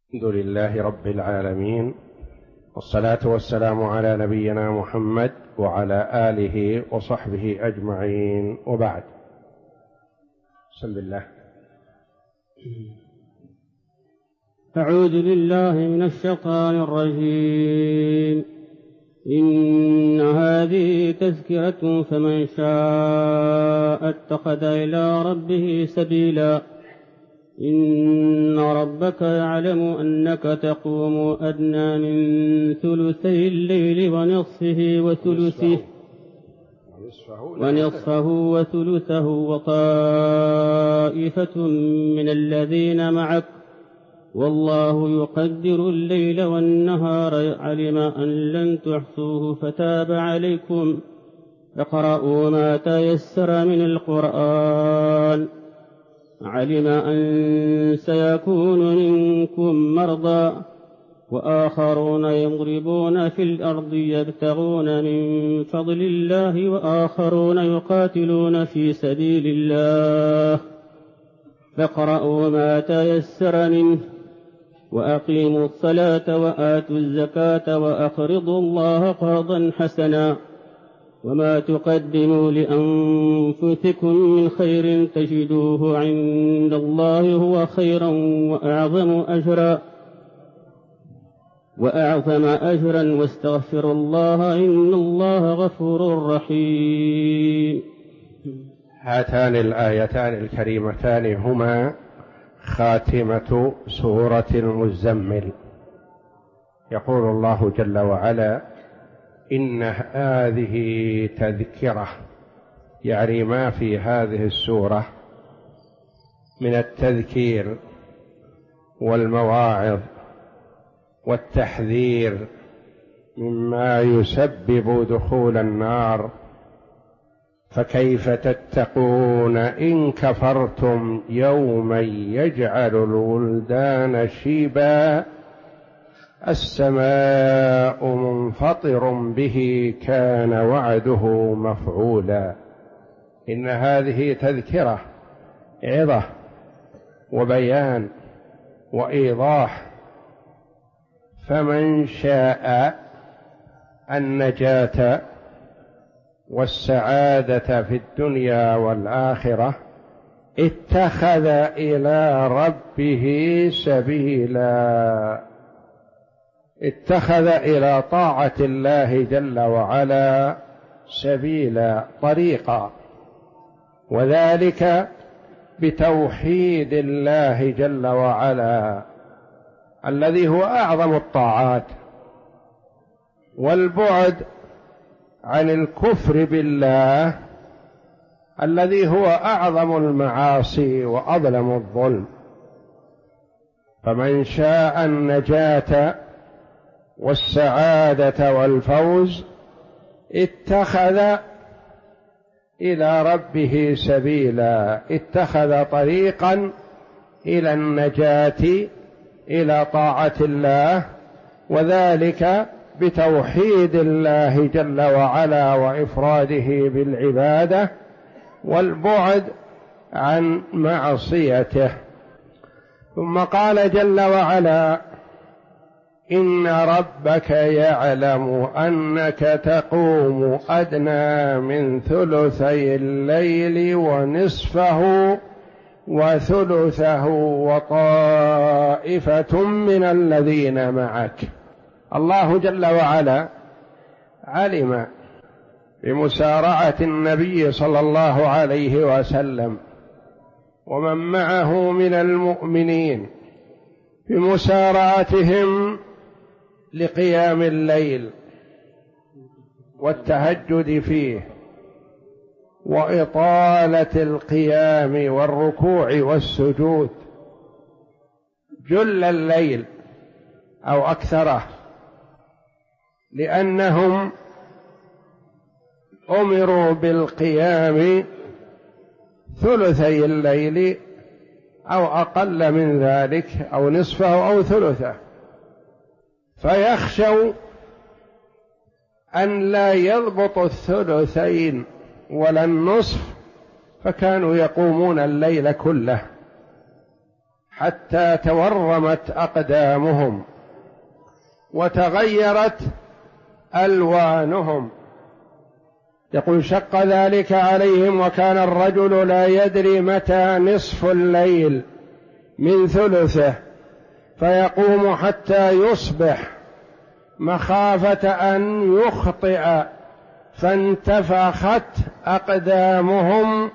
الحمد لله رب العالمين، والصلاة والسلام على نبينا محمد وعلى آله وصحبه أجمعين، وبعد. بسم الله. أعوذ بالله من الشيطان الرجيم. إن هذه تذكرة فمن شاء اتخذ إلى ربه سبيلا. إن ربك يعلم أنك تقوم أدنى من ثلثي الليل ونصفه وثلثه وطائفة من الذين معك، والله يقدر الليل والنهار، علم أن لن تحصوه فتاب عليكم، فاقرؤوا ما تيسر من القرآن. علم أن سيكون منكم مرضى وآخرون يضربون في الأرض يبتغون من فضل الله، وآخرون يقاتلون في سبيل الله، فاقرؤوا ما تيسر منه، وأقيموا الصلاة وآتوا الزكاة وأقرضوا الله قرضا حسنا، وما تقدموا لأنفسكم من خير تجدوه عند الله هو خيرا وأعظم أجرا، واستغفروا الله إن الله غفور رحيم. هاتان الآيتان الكريمتان هما خاتمة سورة المزمل. يقول الله جل وعلا: إن هذه تذكرة، يعني ما في هذه السورة من التذكير والمواعظ والتحذير مما يسبب دخول النار، فكيف تتقون إن كفرتم يوما يجعل الولدان شيبا السماء منفطر به كان وعده مفعولا. إن هذه تذكرة، عظة وبيان وإيضاح، فمن شاء النجاة والسعادة في الدنيا والآخرة اتخذ إلى ربه سبيلا، اتخذ إلى طاعة الله جل وعلا سبيلا، طريقا، وذلك بتوحيد الله جل وعلا الذي هو أعظم الطاعات، والبعد عن الكفر بالله الذي هو أعظم المعاصي وأظلم الظلم. فمن شاء النجاة والسعادة والفوز اتخذ إلى ربه سبيلا، اتخذ طريقا إلى النجاة إلى طاعة الله، وذلك بتوحيد الله جل وعلا وإفراده بالعبادة والبعد عن معصيته. ثم قال جل وعلا: إن ربك يعلم أنك تقوم أدنى من ثلثي الليل ونصفه وثلثه وطائفة من الذين معك. الله جل وعلا علم بمسارعة النبي صلى الله عليه وسلم ومن معه من المؤمنين بمسارعتهم لقيام الليل والتهجد فيه وإطالة القيام والركوع والسجود جل الليل أو أكثره، لأنهم أمروا بالقيام ثلثي الليل أو أقل من ذلك أو نصفه أو ثلثه، فيخشوا أن لا يضبط الثلثين ولا النصف، فكانوا يقومون الليل كله حتى تورمت أقدامهم وتغيرت ألوانهم. يقول شق ذلك عليهم، وكان الرجل لا يدري متى نصف الليل من ثلثه، فيقوم حتى يصبح مخافة أن يخطئ، فانتفخت أقدامهم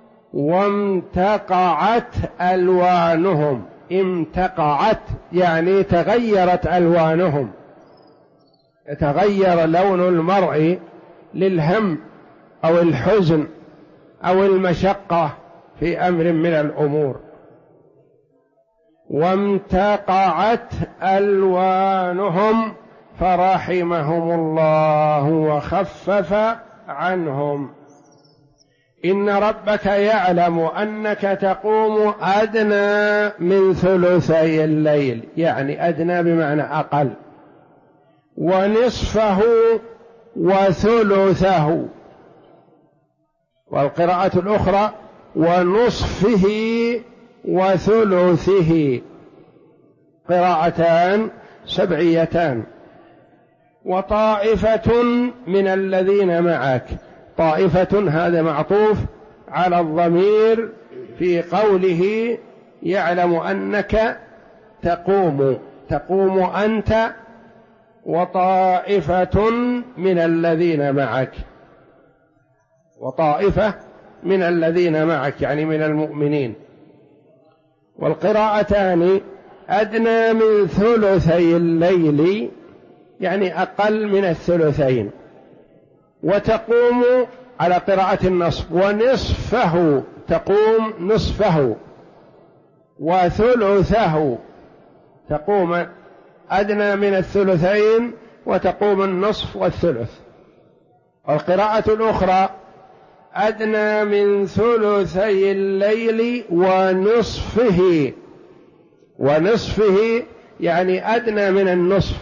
وامتقعت ألوانهم. امتقعت يعني تغيرت ألوانهم، يتغير لون المرء للهم أو الحزن أو المشقة في أمر من الأمور. وامتقعت ألوانهم فرحمهم الله وخفف عنهم. إن ربك يعلم أنك تقوم أدنى من ثلثي الليل، يعني أدنى بمعنى أقل، ونصفه وثلثه، والقراءة الأخرى ونصفه وثلثه، قراءتان سبعيتان. وطائفة من الذين معك، طائفة هذا معطوف على الضمير في قوله يعلم أنك تقوم أنت وطائفة من الذين معك، وطائفة من الذين معك يعني من المؤمنين. والقراءتان أدنى من ثلثي الليل يعني أقل من الثلثين، وتقوم على قراءة النصب ونصفه، تقوم نصفه، وثلثه تقوم أدنى من الثلثين وتقوم النصف والثلث. القراءة الأخرى أدنى من ثلثي الليل ونصفه، ونصفه يعني أدنى من النصف،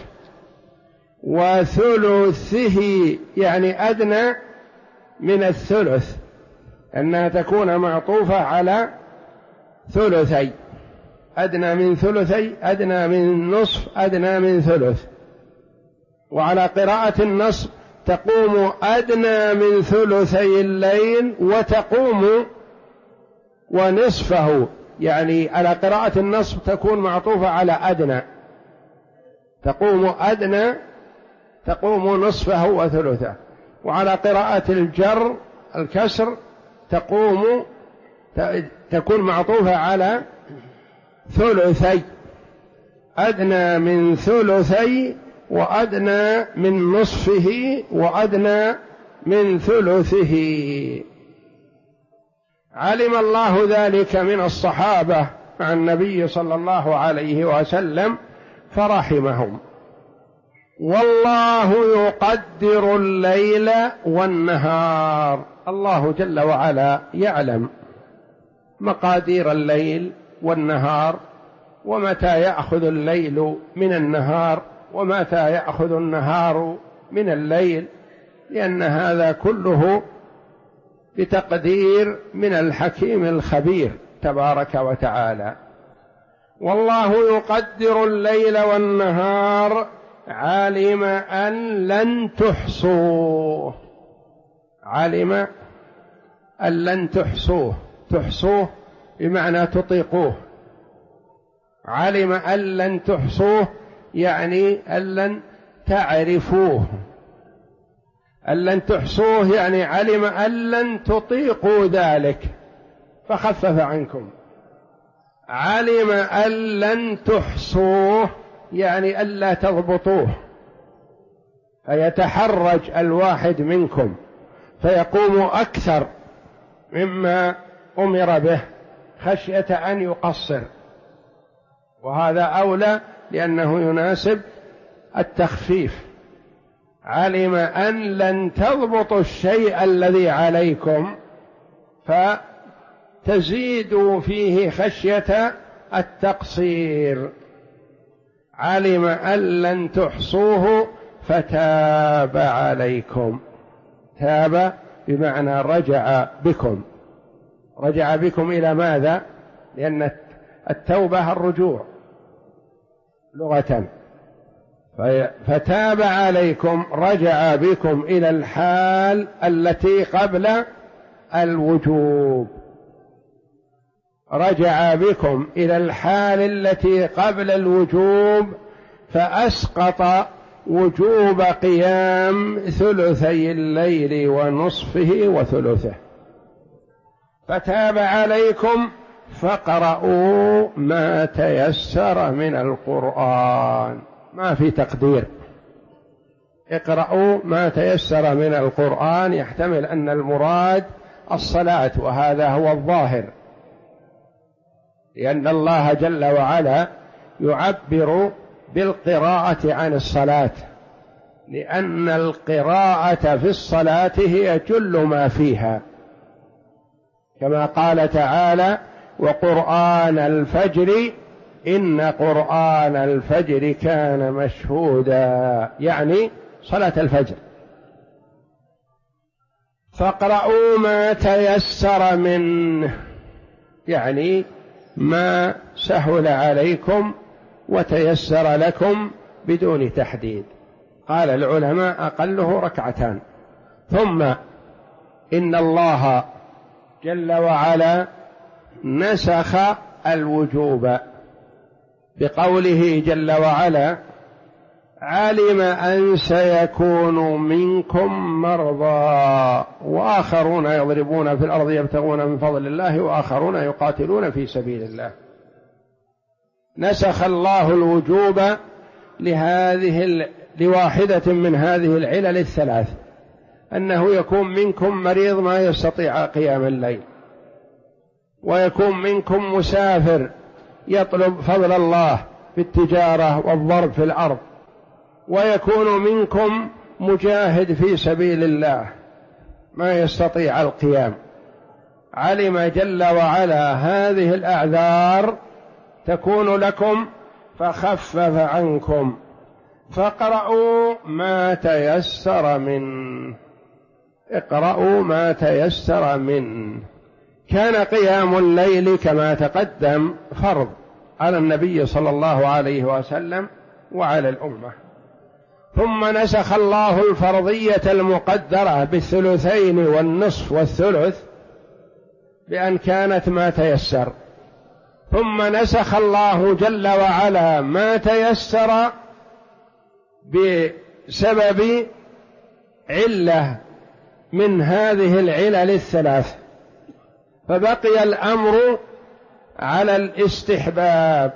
وثلثه يعني أدنى من الثلث، أنها تكون معطوفة على ثلثي، أدنى من ثلثي، أدنى من نصف، أدنى من ثلث. وعلى قراءة النصب تقوم أدنى من ثلثي الليل وتقوم ونصفه، يعني على قراءة النصب تكون معطوفة على أدنى، تقوم أدنى تقوم نصفه وثلثه. وعلى قراءة الجر الكسر تكون معطوفة على ثلثي، أدنى من ثلثي وأدنى من نصفه وأدنى من ثلثه. علم الله ذلك من الصحابة مع النبي صلى الله عليه وسلم فرحمهم. والله يقدر الليل والنهار، الله جل وعلا يعلم مقادير الليل والنهار، ومتى يأخذ الليل من النهار ومتى يأخذ النهار من الليل، لأن هذا كله بتقدير من الحكيم الخبير تبارك وتعالى. والله يقدر الليل والنهار علم أن لن تحصوه، علم أن لن تحصوه، تحصوه بمعنى تطيقوه، علم أن لن تحصوه يعني أن لن تعرفوه، أن لن تحصوه يعني علم أن لن تطيقوا ذلك فخفف عنكم. علم أن لن تحصوه يعني ألا تضبطوه، فيتحرج الواحد منكم فيقوم أكثر مما أمر به خشية أن يقصر، وهذا أولى لأنه يناسب التخفيف. علم أن لن تضبطوا الشيء الذي عليكم فتزيدوا فيه خشية التقصير. علم أن لن تحصوه فتاب عليكم، تاب بمعنى رجع بكم. رجع بكم إلى ماذا؟ لأن التوبة الرجوع لغة، فتاب عليكم رجع بكم إلى الحال التي قبل الوجوب، رجع بكم إلى الحال التي قبل الوجوب، فأسقط وجوب قيام ثلثي الليل ونصفه وثلثه، فتاب عليكم فاقرؤوا ما تيسر من القرآن، ما في تقدير، اقرأوا ما تيسر من القرآن، يحتمل أن المراد الصلاة، وهذا هو الظاهر، لأن الله جل وعلا يعبر بالقراءة عن الصلاة، لأن القراءة في الصلاة هي جل ما فيها، كما قال تعالى: وقرآن الفجر إن قرآن الفجر كان مشهودا، يعني صلاة الفجر. فاقرؤوا ما تيسر منه، يعني ما سهل عليكم وتيسر لكم بدون تحديد. قال العلماء أقله ركعتان. ثم إن الله جل وعلا نسخ الوجوب بقوله جل وعلا: علم أن سيكون منكم مرضى وآخرون يضربون في الأرض يبتغون من فضل الله وآخرون يقاتلون في سبيل الله. نسخ الله الوجوب لواحدة من هذه العلل الثلاث، أنه يكون منكم مريض ما يستطيع قيام الليل، ويكون منكم مسافر يطلب فضل الله بالتجارة والضرب في الأرض، ويكون منكم مجاهد في سبيل الله ما يستطيع القيام. علم جل وعلا هذه الأعذار تكون لكم فخفف عنكم، فاقرؤوا ما تيسر منه، اقرأوا ما تيسر منه. كان قيام الليل كما تقدم فرض على النبي صلى الله عليه وسلم وعلى الأمة، ثم نسخ الله الفرضية المقدرة بالثلثين والنصف والثلث بأن كانت ما تيسر، ثم نسخ الله جل وعلا ما تيسر بسبب علة من هذه العلل الثلاث، فبقي الأمر على الاستحباب.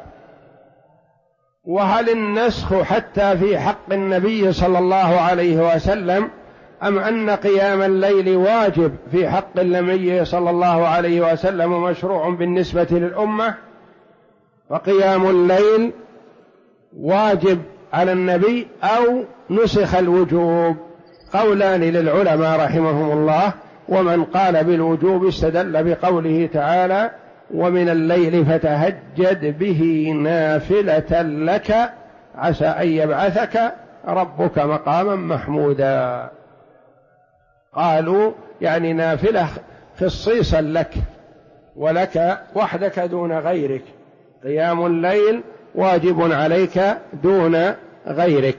وهل النسخ حتى في حق النبي صلى الله عليه وسلم، أم أن قيام الليل واجب في حق النبي صلى الله عليه وسلم ومشروع بالنسبة للأمة؟ فقيام الليل واجب على النبي أو نسخ الوجوب؟ قولان للعلماء رحمهم الله. ومن قال بالوجوب استدل بقوله تعالى: ومن الليل فتهجد به نافلة لك عسى أن يبعثك ربك مقاما محمودا. قالوا يعني نافلة خصيصا لك ولك وحدك دون غيرك، قيام الليل واجب عليك دون غيرك.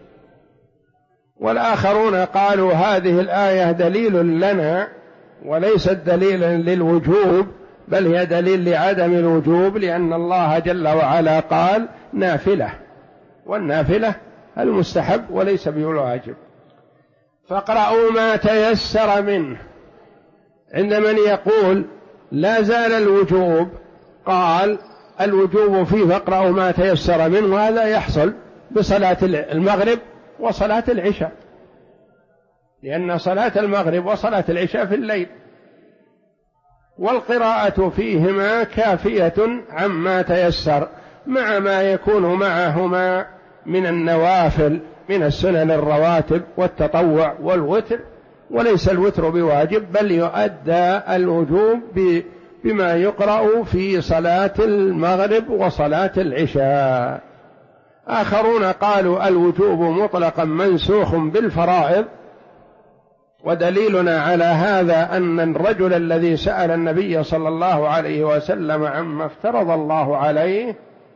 والآخرون قالوا هذه الآية دليل لنا وليست دليلا للوجوب، بل هي دليل لعدم الوجوب، لأن الله جل وعلا قال نافلة، والنافلة المستحب وليس بالواجب. فاقرأوا ما تيسر منه. عند من يقول لا زال الوجوب، قال الوجوب فيه فاقرأوا ما تيسر منه، وهذا يحصل بصلاة المغرب وصلاة العشاء، لأن صلاة المغرب وصلاة العشاء في الليل، والقراءة فيهما كافية عما تيسر، مع ما يكون معهما من النوافل من السنن الرواتب والتطوع والوتر، وليس الوتر بواجب، بل يؤدى الوجوب بما يقرأ في صلاة المغرب وصلاة العشاء. آخرون قالوا الوجوب مطلقا منسوخ بالفرائض، ودليلنا على هذا أن الرجل الذي سأل النبي صلى الله عليه وسلم عما افترض الله عليه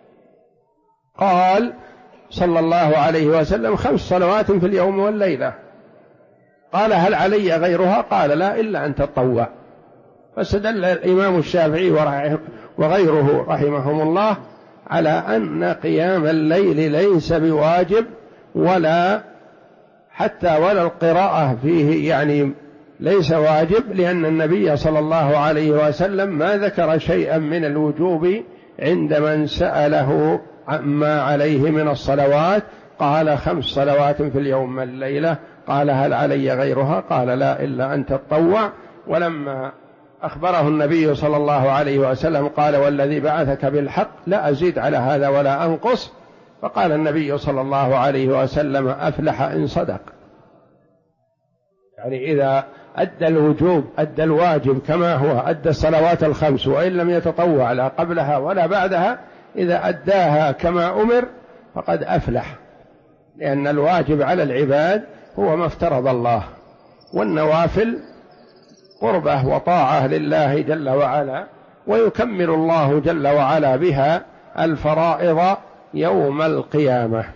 قال صلى الله عليه وسلم 5 صلوات في اليوم والليلة. قال هل علي غيرها؟ قال لا إلا أن تطوع. فاستدل الإمام الشافعي وغيره رحمهم الله على أن قيام الليل ليس بواجب ولا القراءة فيه يعني ليس واجب، لأن النبي صلى الله عليه وسلم ما ذكر شيئا من الوجوب عند من سأله عما عليه من الصلوات. قال 5 صلوات في اليوم والليلة. قال هل علي غيرها؟ قال لا إلا أن تطوع. ولما أخبره النبي صلى الله عليه وسلم قال والذي بعثك بالحق لا أزيد على هذا ولا أنقص. فقال النبي صلى الله عليه وسلم أفلح إن صدق. يعني إذا أدى الوجوب أدى الواجب كما هو، أدى الصلوات 5 وإن لم يتطوع لا قبلها ولا بعدها، إذا أداها كما أمر فقد أفلح، لأن الواجب على العباد هو ما افترض الله، والنوافل قربة وطاعة لله جل وعلا، ويكمل الله جل وعلا بها الفرائض يوم القيامة.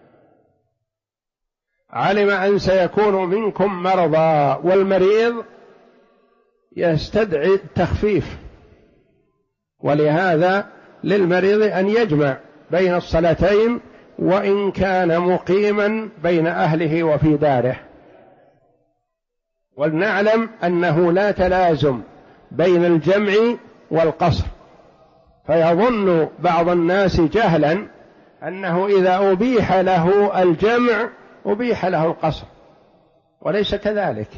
علم أن سيكون منكم مرضى، والمريض يستدعي التخفيف، ولهذا للمريض أن يجمع بين الصلاتين وإن كان مقيما بين أهله وفي داره. ولنعلم أنه لا تلازم بين الجمع والقصر، فيظن بعض الناس جهلا أنه إذا أبيح له الجمع أبيح له القصر، وليس كذلك.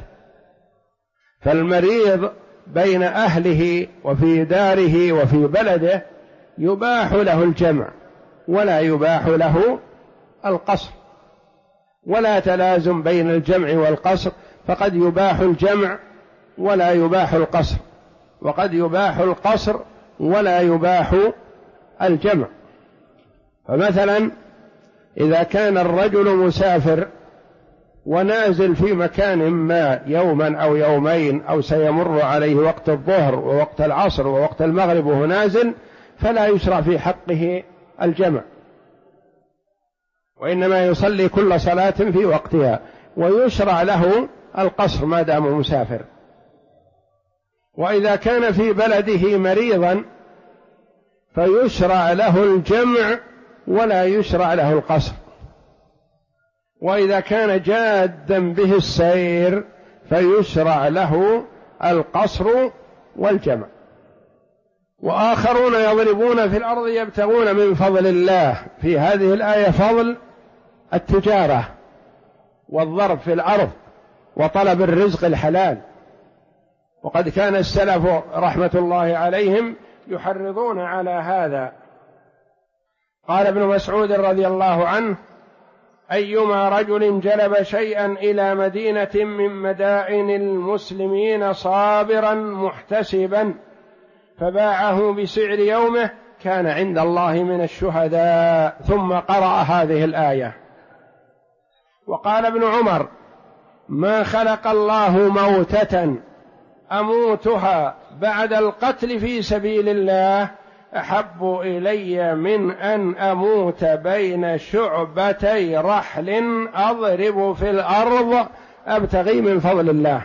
فالمريض بين أهله وفي داره وفي بلده يباح له الجمع ولا يباح له القصر، ولا تلازم بين الجمع والقصر، فقد يباح الجمع ولا يباح القصر، وقد يباح القصر ولا يباح الجمع. فمثلا إذا كان الرجل مسافر ونازل في مكان ما يوما أو يومين أو سيمر عليه وقت الظهر ووقت العصر ووقت المغرب وهو نازل، فلا يشرع في حقه الجمع، وإنما يصلي كل صلاة في وقتها، ويشرع له القصر ما دام مسافر. وإذا كان في بلده مريضا فيشرع له الجمع ولا يشرع له القصر. وإذا كان جادا به السير فيشرع له القصر والجمع. وآخرون يضربون في الأرض يبتغون من فضل الله، في هذه الآية فضل التجارة والضرب في الأرض وطلب الرزق الحلال. وقد كان السلف رحمة الله عليهم يحرضون على هذا. قال ابن مسعود رضي الله عنه: أيما رجل جلب شيئا إلى مدينة من مدائن المسلمين صابرا محتسبا فباعه بسعر يومه كان عند الله من الشهداء. ثم قرأ هذه الآية. وقال ابن عمر: ما خلق الله موتة أموتها بعد القتل في سبيل الله أحب إلي من أن أموت بين شعبتي رحل أضرب في الأرض أبتغي من فضل الله.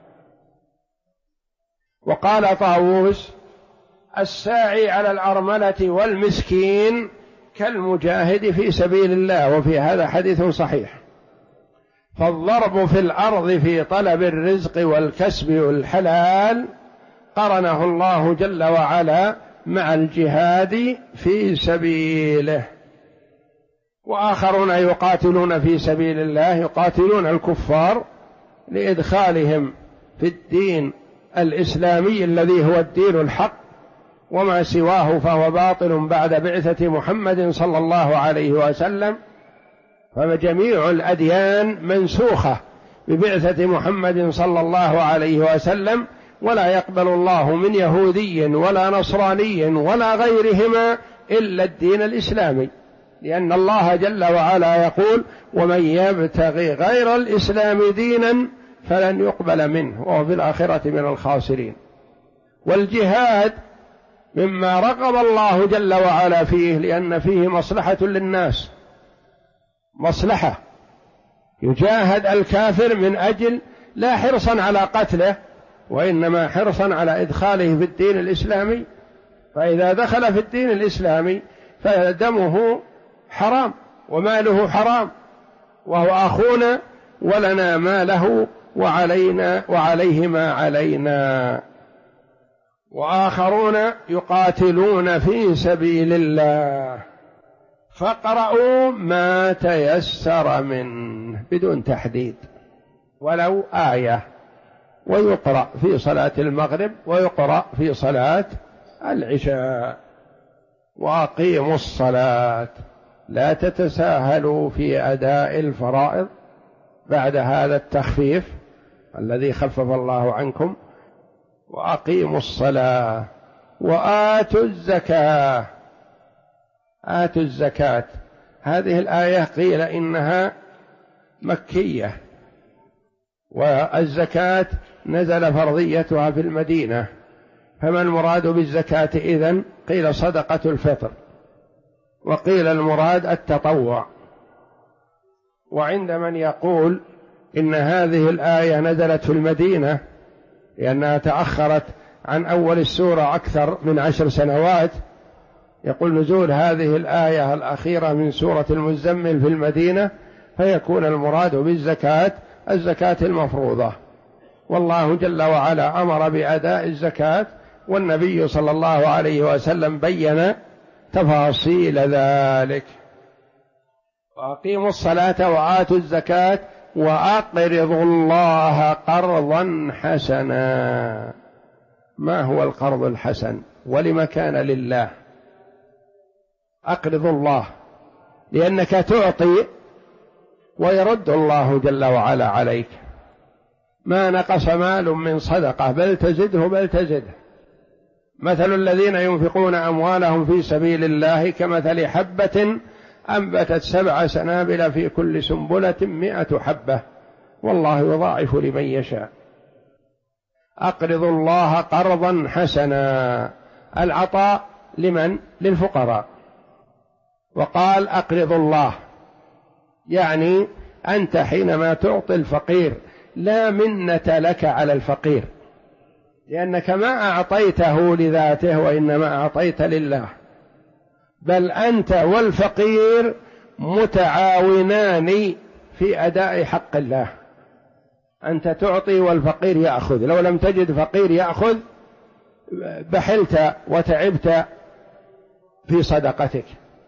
وقال طاووس: الساعي على الأرملة والمسكين كالمجاهد في سبيل الله. وفي هذا حديث صحيح. فالضرب في الأرض في طلب الرزق والكسب والحلال قرنه الله جل وعلا مع الجهاد في سبيله. وآخرون يقاتلون في سبيل الله، يقاتلون الكفار لإدخالهم في الدين الإسلامي الذي هو الدين الحق، وما سواه فهو باطل بعد بعثة محمد صلى الله عليه وسلم. فجميع الأديان منسوخة ببعثة محمد صلى الله عليه وسلم، ولا يقبل الله من يهودي ولا نصراني ولا غيرهما إلا الدين الإسلامي، لأن الله جل وعلا يقول: ومن يبتغي غير الإسلام دينا فلن يقبل منه وهو في الآخرة من الخاسرين. والجهاد مما رغب الله جل وعلا فيه، لأن فيه مصلحة للناس، مصلحة، يجاهد الكافر من أجل لا حرصا على قتله، وإنما حرصا على إدخاله في الدين الإسلامي، فإذا دخل في الدين الإسلامي فدمه حرام وماله حرام، وهو أخونا ولنا ما له وعليه ما علينا. وآخرون يقاتلون في سبيل الله فاقرؤوا ما تيسر منه بدون تحديد، ولو آية، ويقرأ في صلاة المغرب ويقرأ في صلاة العشاء. وأقيموا الصلاة، لا تتساهلوا في أداء الفرائض بعد هذا التخفيف الذي خفف الله عنكم. وأقيموا الصلاة وآتوا الزكاة. آتوا الزكاة، هذه الآية قيل إنها مكية، والزكاة نزل فرضيتها في المدينة، فما المراد بالزكاة إذن؟ قيل صدقة الفطر، وقيل المراد التطوع. وعند من يقول إن هذه الآية نزلت في المدينة لأنها تأخرت عن أول السورة أكثر من 10 سنوات، يقول نزول هذه الآية الأخيرة من سورة المزمل في المدينة، فيكون المراد بالزكاة الزكاة المفروضة. والله جل وعلا أمر بأداء الزكاة، والنبي صلى الله عليه وسلم بين تفاصيل ذلك. وأقيموا الصلاة وآتوا الزكاة وأقرضوا الله قرضا حسنا. ما هو القرض الحسن؟ ولما كان لله؟ أقرضوا الله لأنك تعطي ويرد الله جل وعلا عليك. ما نقص مال من صدقة بل تزده بل تزده. مثل الذين ينفقون أموالهم في سبيل الله كمثل حبة أنبتت 7 سنابل في كل سنبلة 100 حبة والله يضاعف لمن يشاء. أقرضوا الله قرضا حسنا، العطاء لمن؟ للفقراء. وقال أقرضوا الله، يعني أنت حينما تعطي الفقير لا منة لك على الفقير، لأنك ما أعطيته لذاته وإنما أعطيت لله، بل أنت والفقير متعاونان في أداء حق الله. أنت تعطي والفقير يأخذ، لو لم تجد فقير يأخذ بحلت وتعبت في صدقتك،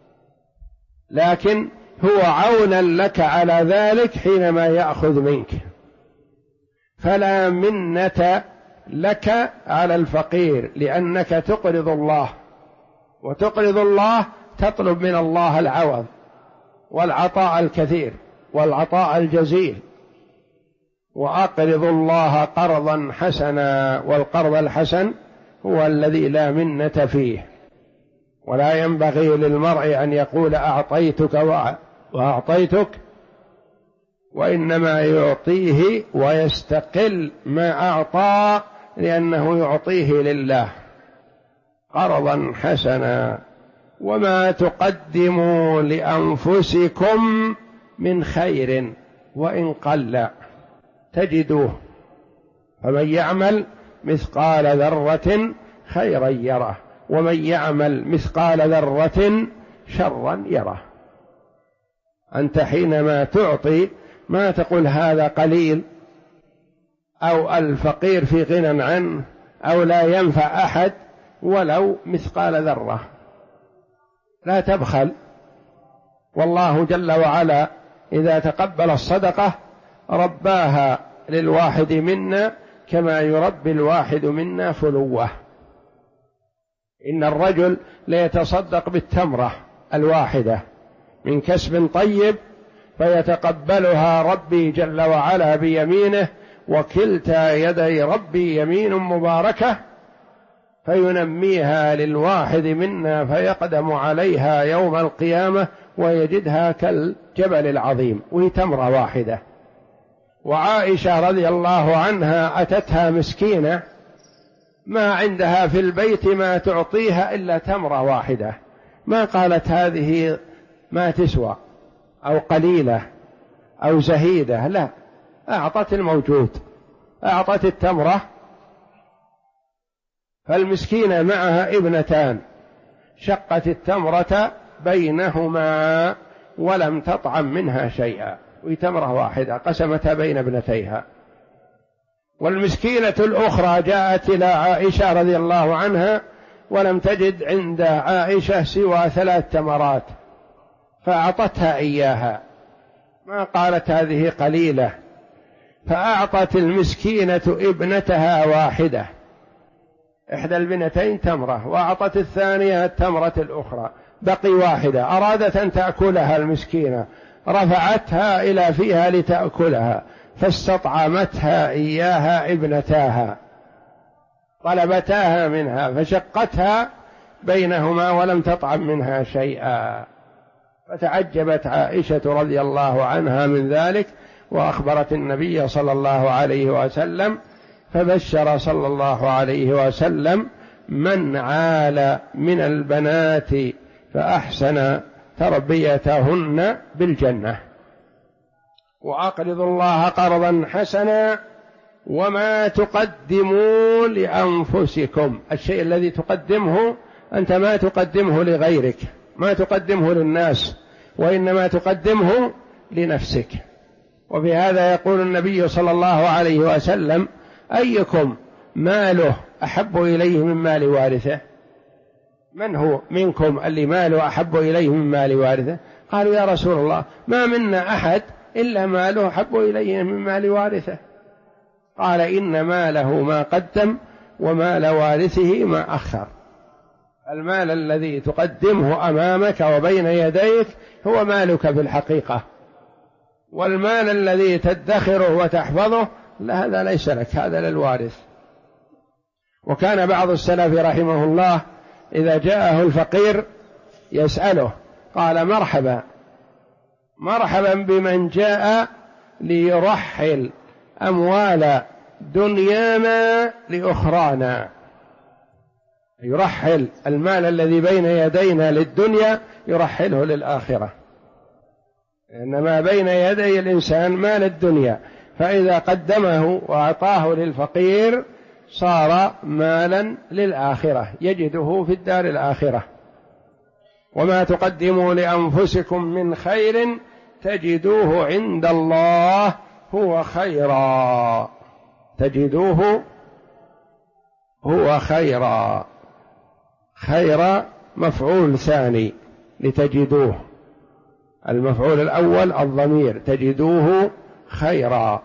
لكن هو عونا لك على ذلك حينما يأخذ منك. فلا منة لك على الفقير لأنك تقرض الله، وتقرض الله تطلب من الله العوض والعطاء الكثير والعطاء الجزيل. وأقرض الله قرضا حسنا، والقرض الحسن هو الذي لا منة فيه. ولا ينبغي للمرء أن يقول أعطيتك وأعطيتك، وإنما يعطيه ويستقل ما أعطى لأنه يعطيه لله قرضا حسنا. وما تقدموا لأنفسكم من خير وإن قل تجدوه، فمن يعمل مثقال ذرة خيرا يره، ومن يعمل مثقال ذرة شرا يره. أنت حينما تعطي ما تقول هذا قليل أو الفقير في غنى عنه أو لا ينفع أحد ولو مثقال ذرة، لا تبخل. والله جل وعلا إذا تقبل الصدقة رباها للواحد منا كما يربي الواحد منا فلوه. إن الرجل ليتصدق بالتمرة الواحدة من كسب طيب فيتقبلها ربي جل وعلا بيمينه، وكلتا يدي ربي يمين مباركة، فينميها للواحد منا فيقدم عليها يوم القيامة ويجدها كالجبل العظيم، وهي تمرة واحدة. وعائشة رضي الله عنها أتتها مسكينة ما عندها في البيت ما تعطيها إلا تمرة واحدة، ما قالت هذه ما تسوى أو قليلة أو زهيدة، لا، أعطت الموجود، أعطت التمرة. فالمسكينة معها ابنتان، شقت التمرة بينهما ولم تطعم منها شيئا، وتمرة واحدة قسمتها بين ابنتيها. والمسكينة الأخرى جاءت إلى عائشة رضي الله عنها ولم تجد عند عائشة سوى 3 تمرات، فأعطتها إياها، ما قالت هذه قليلة، فأعطت المسكينة ابنتها واحدة، إحدى البنتين تمرة، وأعطت الثانية التمرة الأخرى، بقي واحدة، أرادت أن تأكلها المسكينة، رفعتها إلى فيها لتأكلها، فاستطعمتها إياها ابنتاها، طلبتاها منها فشقتها بينهما ولم تطعم منها شيئا. فتعجبت عائشة رضي الله عنها من ذلك، وأخبرت النبي صلى الله عليه وسلم، فبشر صلى الله عليه وسلم من عال من البنات فأحسن تربيتهن بالجنة. وأقرضوا الله قرضا حسنا وما تقدموا لأنفسكم، الشيء الذي تقدمه أنت ما تقدمه لغيرك، ما تقدمه للناس، وإنما تقدمه لنفسك. وفي هذا يقول النبي صلى الله عليه وسلم: أيكم ماله أحب إليه من مال وارثه؟ من هو منكم اللي ماله أحب إليه من مال وارثه؟ قالوا: يا رسول الله ما منا أحد إلا ماله أحب إليه من مال وارثه. قال: إن ماله ما قدم ومال وارثه ما أخر. المال الذي تقدمه أمامك وبين يديك هو مالك في الحقيقة، والمال الذي تدخره وتحفظه لا، هذا ليس لك، هذا للوارث. وكان بعض السلف رحمه الله إذا جاءه الفقير يسأله، قال: مرحبا مرحبا بمن جاء ليرحل أموال دنيانا لأخرانا، يرحل المال الذي بين يدينا للدنيا يرحله للآخرة، إنما بين يدي الإنسان مال الدنيا، فإذا قدمه وأعطاه للفقير صار مالا للآخرة يجده في الدار الآخرة. وما تقدموا لأنفسكم من خير تجدوه عند الله هو خيرا، تجدوه هو خيرا، خير مفعول ثاني لتجدوه، المفعول الأول الضمير تجدوه خيرا،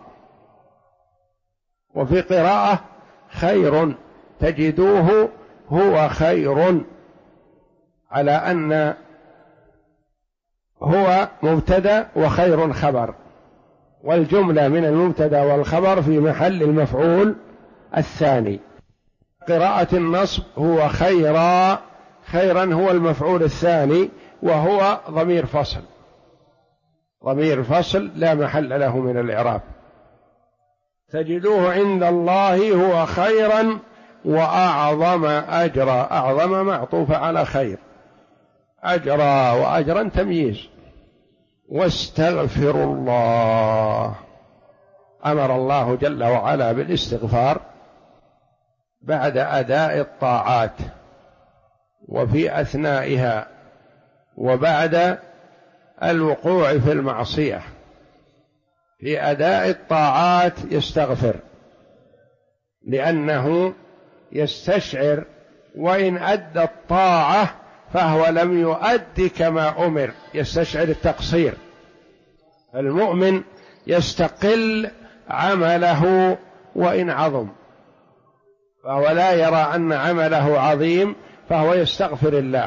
وفي قراءة خير تجدوه هو خير، على أن هو مبتدأ وخير خبر، والجملة من المبتدأ والخبر في محل المفعول الثاني. قراءة النصب هو خيرا، خيرا هو المفعول الثاني، وهو ضمير فصل، ضمير فصل لا محل له من الإعراب. تجدوه عند الله هو خيرا وأعظم أجرا، أعظم معطوف على خير، أجرا وأجرا تمييز. واستغفروا الله، أمر الله جل وعلا بالاستغفار بعد أداء الطاعات وفي أثنائها وبعد الوقوع في المعصية. في أداء الطاعات يستغفر، لأنه يستشعر وإن أدى الطاعة فهو لم يؤد كما أمر، يستشعر التقصير. المؤمن يستقل عمله وإن عظم، فهو لا يرى أن عمله عظيم، فهو يستغفر الله،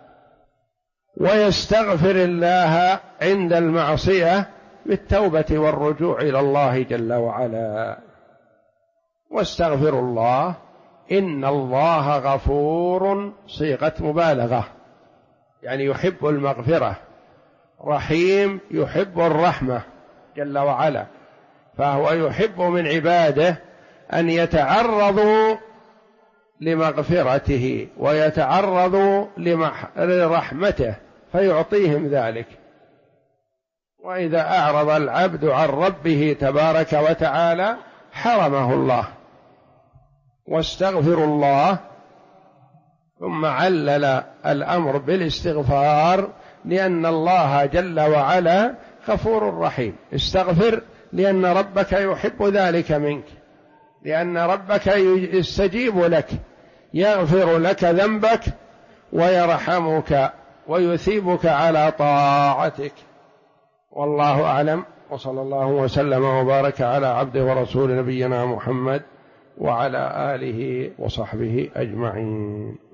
ويستغفر الله عند المعصية بالتوبة والرجوع إلى الله جل وعلا. واستغفروا الله إن الله غفور، صيغة مبالغة، يعني يحب المغفرة، رحيم يحب الرحمة جل وعلا، فهو يحب من عباده أن يتعرضوا لمغفرته ويتعرضوا لرحمته فيعطيهم ذلك. وإذا أعرض العبد عن ربه تبارك وتعالى حرمه الله. واستغفروا الله، ثم علل الأمر بالاستغفار لأن الله جل وعلا غفور رحيم. استغفر لأن ربك يحب ذلك منك، لأن ربك يستجيب لك، يغفر لك ذنبك ويرحمك ويثيبك على طاعتك. والله أعلم، وصلى الله وسلم وبارك على عبده ورسول نبينا محمد وعلى آله وصحبه أجمعين.